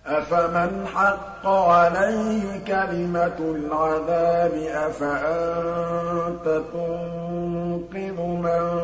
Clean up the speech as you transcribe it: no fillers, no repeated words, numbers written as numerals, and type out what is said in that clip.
أَفَمَنْ حَقَّ عَلَيْهِ كَلِمَةُ الْعَذَابِ أَفَأَنتَ تُنقِذُ مَن